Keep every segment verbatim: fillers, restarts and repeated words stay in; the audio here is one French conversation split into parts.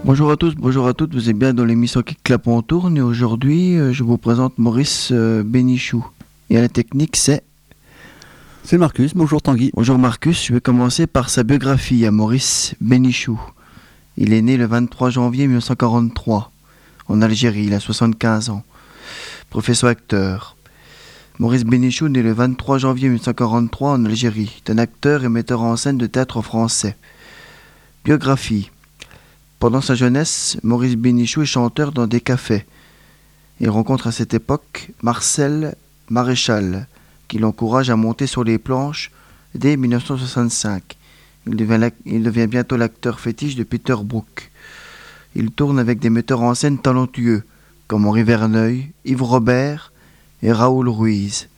Bonjour à tous, bonjour à toutes, vous êtes bien dans l'émission Qui clappe en tourne et aujourd'hui euh, je vous présente Maurice euh, Bénichou. Et à la technique c'est... C'est Marcus, bonjour Tanguy. Bonjour Marcus, je vais commencer par sa biographie à Maurice Bénichou. Il est né le vingt-trois janvier mille neuf cent quarante-trois en Algérie, il a soixante-quinze ans. Professeur acteur. Maurice Bénichou né le vingt-trois janvier mille neuf cent quarante-trois en Algérie. C'est un acteur et metteur en scène de théâtre français. Biographie. Pendant sa jeunesse, Maurice Bénichou est chanteur dans des cafés. Il rencontre à cette époque Marcel Maréchal, qui l'encourage à monter sur les planches dès mille neuf cent soixante-cinq. Il devient, il devient bientôt l'acteur fétiche de Peter Brook. Il tourne avec des metteurs en scène talentueux, comme Henri Verneuil, Yves Robert et Raoul Ruiz.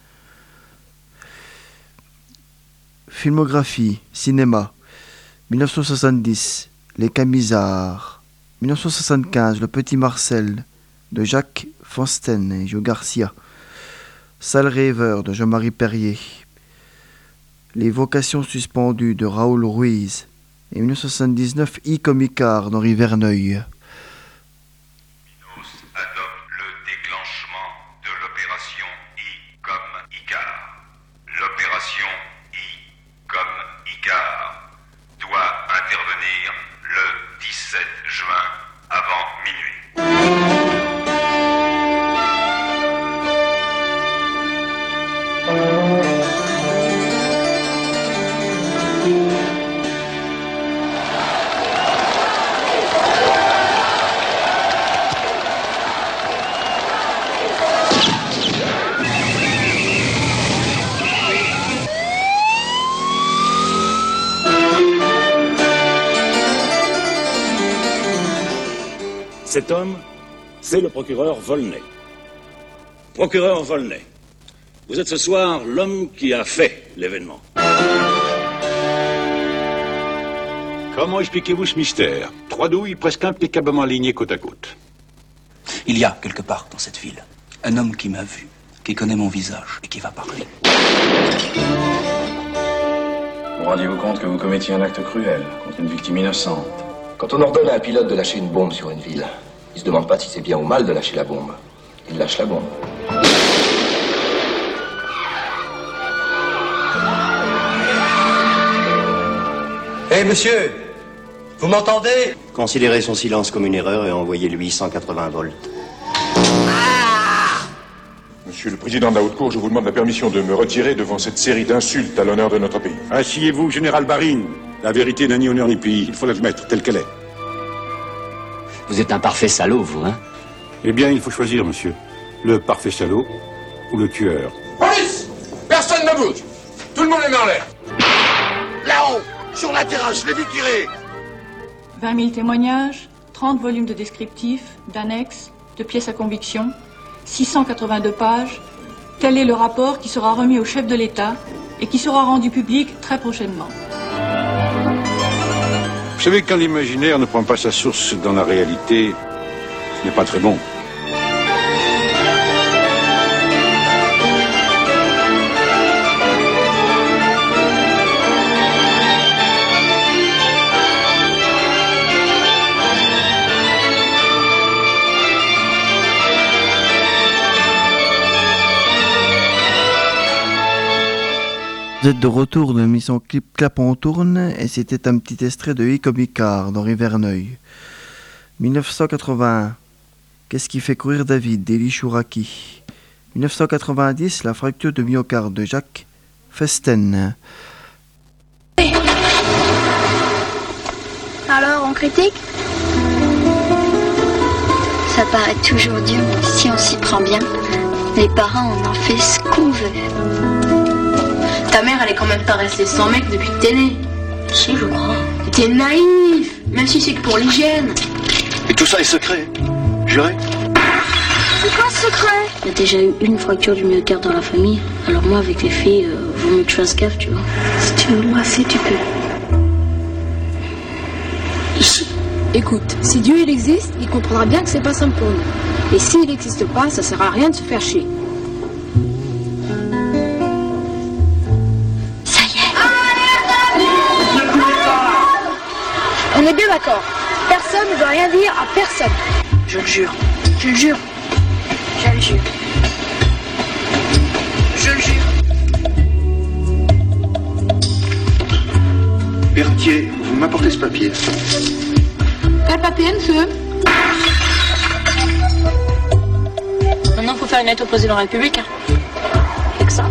Filmographie, cinéma, mille neuf cent soixante-dix. Les Camisards, mille neuf cent soixante-quinze, Le Petit Marcel, de Jacques Fansten et Joe Garcia. Sale rêveur, de Jean-Marie Perrier. Les Vocations suspendues, de Raoul Ruiz. Et mille neuf cent soixante-dix-neuf, I comme Icare, d'Henri Verneuil. Minos adopte le déclenchement de l'opération I comme Icare. L'opération I comme Icare doit intervenir le dix-sept juin avant minuit. Cet homme, c'est le procureur Volney. Procureur Volney, vous êtes ce soir l'homme qui a fait l'événement. Comment expliquez-vous ce mystère? Trois douilles presque impeccablement alignées côte à côte. Il y a, quelque part dans cette ville, un homme qui m'a vu, qui connaît mon visage et qui va parler. Vous rendiez-vous compte que vous commettiez un acte cruel contre une victime innocente? Quand on ordonne à un pilote de lâcher une bombe sur une ville, il se demande pas si c'est bien ou mal de lâcher la bombe. Il lâche la bombe. Hé, hey, monsieur, vous m'entendez? Considérez son silence comme une erreur et envoyez-lui cent quatre-vingts volts. Ah! Monsieur le président de la haute cour, je vous demande la permission de me retirer devant cette série d'insultes à l'honneur de notre pays. Asseyez-vous, général Barine. La vérité n'a ni honneur ni pays, il faut l'admettre telle qu'elle est. Vous êtes un parfait salaud, vous, hein? Eh bien, il faut choisir, monsieur. Le parfait salaud ou le tueur. Police! Personne ne bouge! Tout le monde les met en l'air! Là-haut! Sur la terrasse, je l'ai vu tirer! vingt mille témoignages, trente volumes de descriptifs, d'annexes, de pièces à conviction, six cent quatre-vingt-deux pages. Tel est le rapport qui sera remis au chef de l'État et qui sera rendu public très prochainement. Vous savez, quand l'imaginaire ne prend pas sa source dans la réalité, ce n'est pas très bon. Vous êtes de retour de l'émission Clip Clap en tourne et c'était un petit extrait de I comme Icare d'Henri Verneuil. mille neuf cent quatre-vingt-un. Qu'est-ce qui fait courir David d'Élie Chouraki. mille neuf cent quatre-vingt-dix. La fracture de myocarde de Jacques Festen. Alors, on critique? Ça paraît toujours dur, mais si on s'y prend bien, les parents, on en fait ce qu'on veut. Ta mère, elle est quand même pas restée sans mec depuis que t'es né. Si, je crois. T'es naïf, même si c'est que pour l'hygiène. Et tout ça est secret, juré? C'est quoi ce secret? Il y a déjà eu une fracture du myocarde dans la famille. Alors moi, avec les filles, euh, vaut mieux que je fasse gaffe, tu vois. Si tu veux l'embrasser, tu peux. Ici. Écoute, si Dieu il existe, il comprendra bien que c'est pas simple pour nous. Et s'il n'existe pas, ça sert à rien de se faire chier. Ça y est. On est bien d'accord. Personne ne doit rien dire à personne. Je le jure. Je le jure. Je le jure. Je le jure. Berthier, vous m'apportez ce papier. Quel papier, monsieur? Maintenant, il faut faire une lettre au président de la République. Hein. Fait que ça.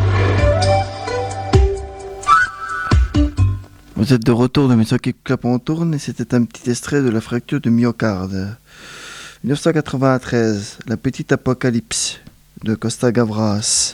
Vous êtes de retour de Médecins qui clapent en tourne et c'était un petit extrait de la fracture de myocarde. dix-neuf cent quatre-vingt-treize, La petite apocalypse de Costa Gavras.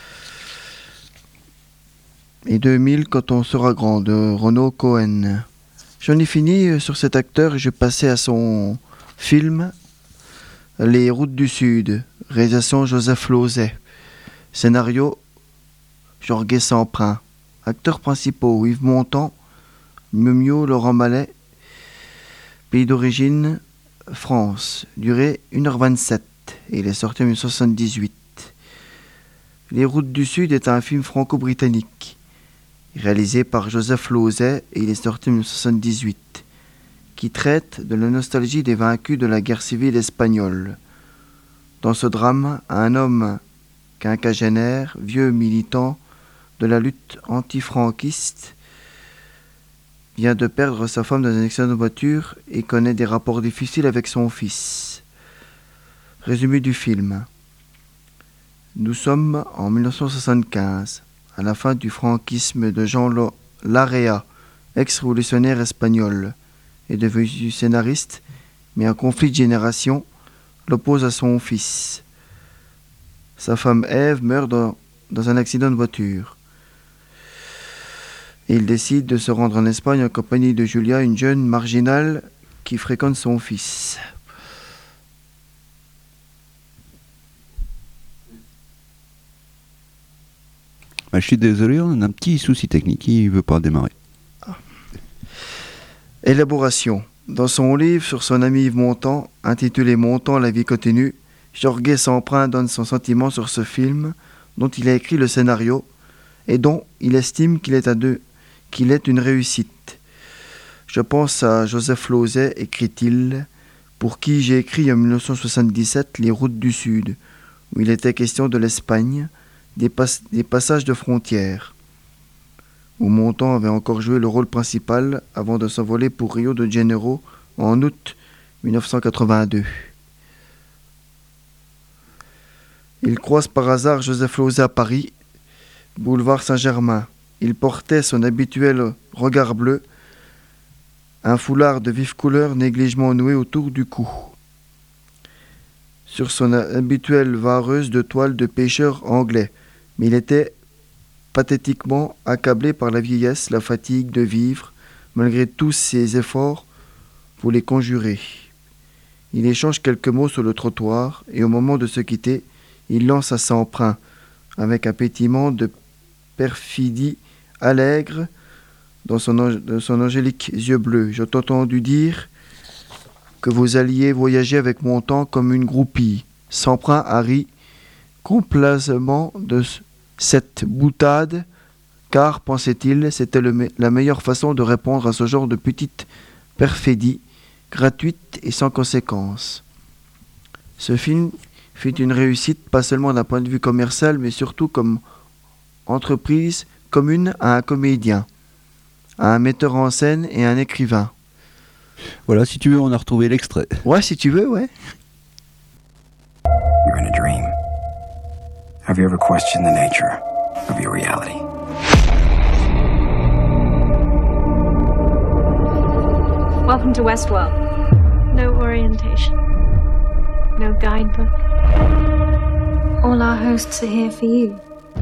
Et deux mille, Quand on sera grand de Renaud Cohen. J'en ai fini sur cet acteur et je passais à son film Les Routes du Sud, réalisation Joseph Losey, scénario Jorge Semprin, acteurs principaux Yves Montand, Meumio, Laurent Mallet, pays d'origine France, durée une heure vingt-sept et il est sorti en dix-neuf cent soixante-dix-huit. Les Routes du Sud est un film franco-britannique réalisé par Joseph Losey et il est sorti en dix-neuf cent soixante-dix-huit, qui traite de la nostalgie des vaincus de la guerre civile espagnole. Dans ce drame, un homme quinquagénaire, vieux militant de la lutte antifranquiste, vient de perdre sa femme dans un accident de voiture et connaît des rapports difficiles avec son fils. Résumé du film. Nous sommes en mille neuf cent soixante-quinze, à la fin du franquisme de Jean Larrea, ex-révolutionnaire espagnol, est devenu scénariste, mais un conflit de génération l'oppose à son fils. Sa femme Ève meurt dans, dans un accident de voiture. Et il décide de se rendre en Espagne en compagnie de Julia, une jeune marginale qui fréquente son fils. Bah, je suis désolé, on a un petit souci technique, il ne veut pas démarrer. Ah. Élaboration. Dans son livre sur son ami Yves Montand, intitulé Montand, la vie continue, Jorge Semprin donne son sentiment sur ce film dont il a écrit le scénario et dont il estime qu'il est, à deux, qu'il est une réussite. Je pense à Joseph Losey, écrit-il, pour qui j'ai écrit en mille neuf cent soixante-dix-sept Les Routes du Sud, où il était question de l'Espagne, des, pas- des passages de frontières, où Montand avait encore joué le rôle principal avant de s'envoler pour Rio de Janeiro en août mille neuf cent quatre-vingt-deux. Il croise par hasard Joseph Losey à Paris, boulevard Saint-Germain. Il portait son habituel regard bleu, un foulard de vive couleur négligement noué autour du cou. Sur son habituelle vareuse de toile de pêcheur anglais, mais il était pathétiquement accablé par la vieillesse, la fatigue de vivre, malgré tous ses efforts pour les conjurer. Il échange quelques mots sur le trottoir, et au moment de se quitter, il lance à Semprin, avec un pétillement de perfidie allègre dans son, dans son angélique yeux bleus. J'ai entendu dire que vous alliez voyager avec Montand comme une groupie. Semprin a ri complaisamment de cette boutade, car, pensait-il, c'était le me- la meilleure façon de répondre à ce genre de petite perfidie, gratuite et sans conséquence. Ce film fut une réussite, pas seulement d'un point de vue commercial, mais surtout comme entreprise commune à un comédien, à un metteur en scène et à un écrivain. Voilà, si tu veux, on a retrouvé l'extrait. Ouais, si tu veux, ouais. You're in a dream. Have you ever questioned the nature of your reality? Welcome to Westworld. No orientation. No guidebook. All our hosts are here for you.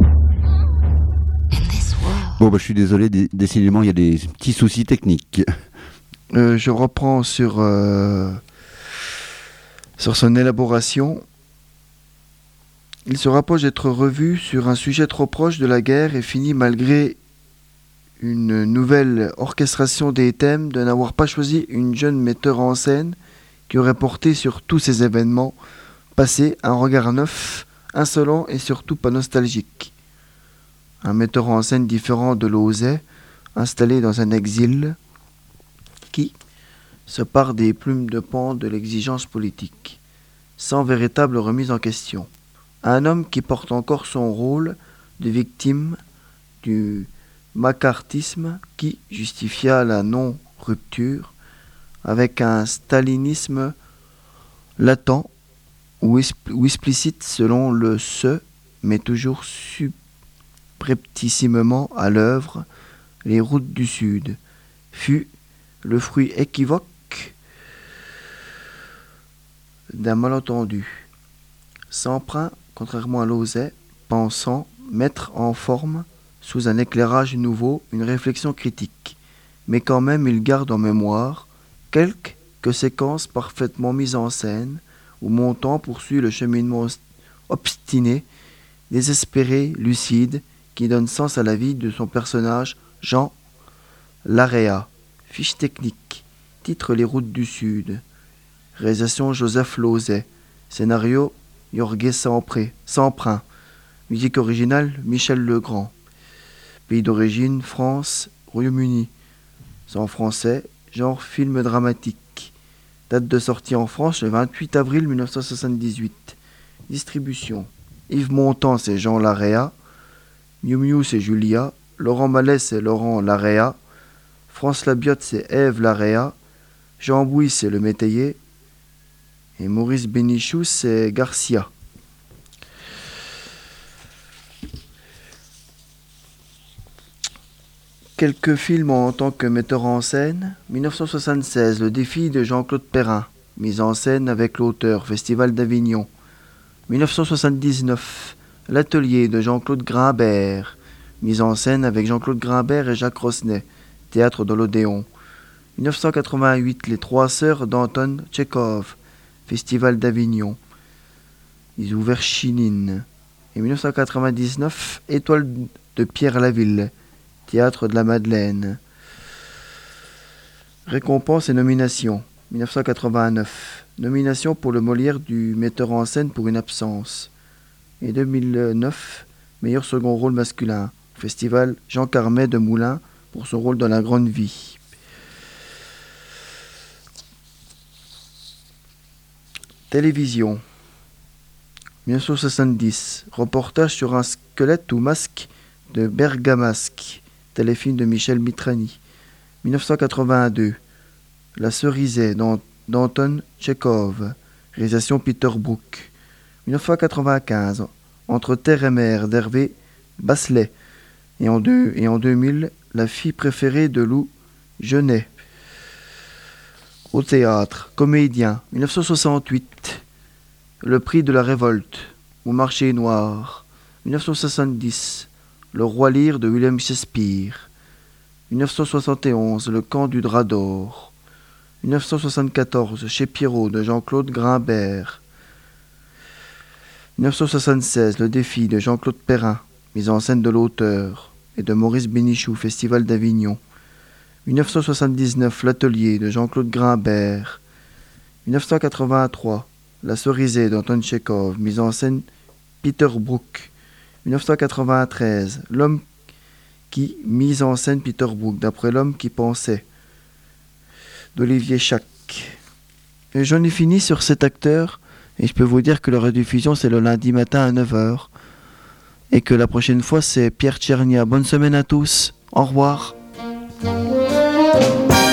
Bon, bah, je suis désolé, dé- décidément, il y a des petits soucis techniques. Euh, je reprends sur, euh, sur son élaboration. Il se rapproche d'être revu sur un sujet trop proche de la guerre et finit, malgré une nouvelle orchestration des thèmes, de n'avoir pas choisi une jeune metteur en scène qui aurait porté sur tous ces événements passés un regard neuf, insolent et surtout pas nostalgique. Un metteur en scène différent de Losey, installé dans un exil, qui, se part des plumes de pan de l'exigence politique, sans véritable remise en question. Un homme qui porte encore son rôle de victime du macartisme qui justifia la non-rupture avec un stalinisme latent ou, expl- ou explicite selon le ce, mais toujours subrepticement à l'œuvre, les routes du Sud, fut le fruit équivoque d'un malentendu. S'emprunt, contrairement à Lauzet, pensant mettre en forme, sous un éclairage nouveau, une réflexion critique. Mais quand même, il garde en mémoire quelques séquences parfaitement mises en scène, où Montand poursuit le cheminement obstiné, désespéré, lucide, qui donne sens à la vie de son personnage, Jean Laréa. Fiche technique. Titre Les Routes du Sud. Réalisation Joseph Lauzet. Scénario Jorge Semprun. Musique originale Michel Legrand. Pays d'origine France, Royaume-Uni. C'est en français, genre film dramatique. Date de sortie en France le vingt-huit avril mille neuf cent soixante-dix-huit. Distribution. Yves Montand c'est Jean Laréa. Miu Miu c'est Julia. Laurent Mallet c'est Laurent Laréa. France Labiotte c'est Ève Laréa. Jean Bouy c'est le métayer. Et Maurice Bénichou c'est Garcia. Quelques films en tant que metteur en scène. mille neuf cent soixante-seize, Le défi de Jean-Claude Perrin. Mise en scène avec l'auteur, Festival d'Avignon. mille neuf cent soixante-dix-neuf, L'atelier de Jean-Claude Grimbert. Mise en scène avec Jean-Claude Grimbert et Jacques Rosnet. Théâtre de l'Odéon. mille neuf cent quatre-vingt-huit, Les Trois Sœurs d'Anton Tchekhov. Festival d'Avignon. Izouverchinine. Et mille neuf cent quatre-vingt-dix-neuf, Étoile de Pierre Laville. Théâtre de la Madeleine. Récompenses et nominations. mille neuf cent quatre-vingt-neuf. Nomination pour le Molière du metteur en scène pour une absence. Et deux mille neuf. Meilleur second rôle masculin. Festival Jean Carmet de Moulins pour son rôle dans La Grande Vie. Télévision. mille neuf cent soixante-dix. Reportage sur un squelette ou masque de Bergamasque. Téléfilm de Michel Mitrani. mille neuf cent quatre-vingt-deux. La Cerisay d'Anton Tchekhov. Réalisation Peter Brook. mille neuf cent quatre-vingt-quinze. Entre terre et mer d'Hervé Basselet. Et en, deux, et en deux mille, La fille préférée de Lou Genet. Au théâtre. Comédien. mille neuf cent soixante-huit. Le prix de la révolte. Au marché noir. mille neuf cent soixante-dix. Le roi Lear de William Shakespeare. mille neuf cent soixante et onze. Le camp du drap d'or. mille neuf cent soixante-quatorze. Chez Pierrot de Jean-Claude Grimbert. mille neuf cent soixante-seize. Le défi de Jean-Claude Perrin. Mise en scène de l'auteur. Et de Maurice Bénichou. Festival d'Avignon. mille neuf cent soixante-dix-neuf. L'atelier de Jean-Claude Grimbert. mille neuf cent quatre-vingt-trois. La Cerisay d'Anton Tchekhov. Mise en scène Peter Brook. mille neuf cent quatre-vingt-treize. L'homme qui mise en scène Peter Brook, d'après L'homme qui pensait, d'Olivier Schack. Et j'en ai fini sur cet acteur, et je peux vous dire que la rediffusion c'est le lundi matin à neuf heures, et que la prochaine fois c'est Pierre Tchernia. Bonne semaine à tous, au revoir.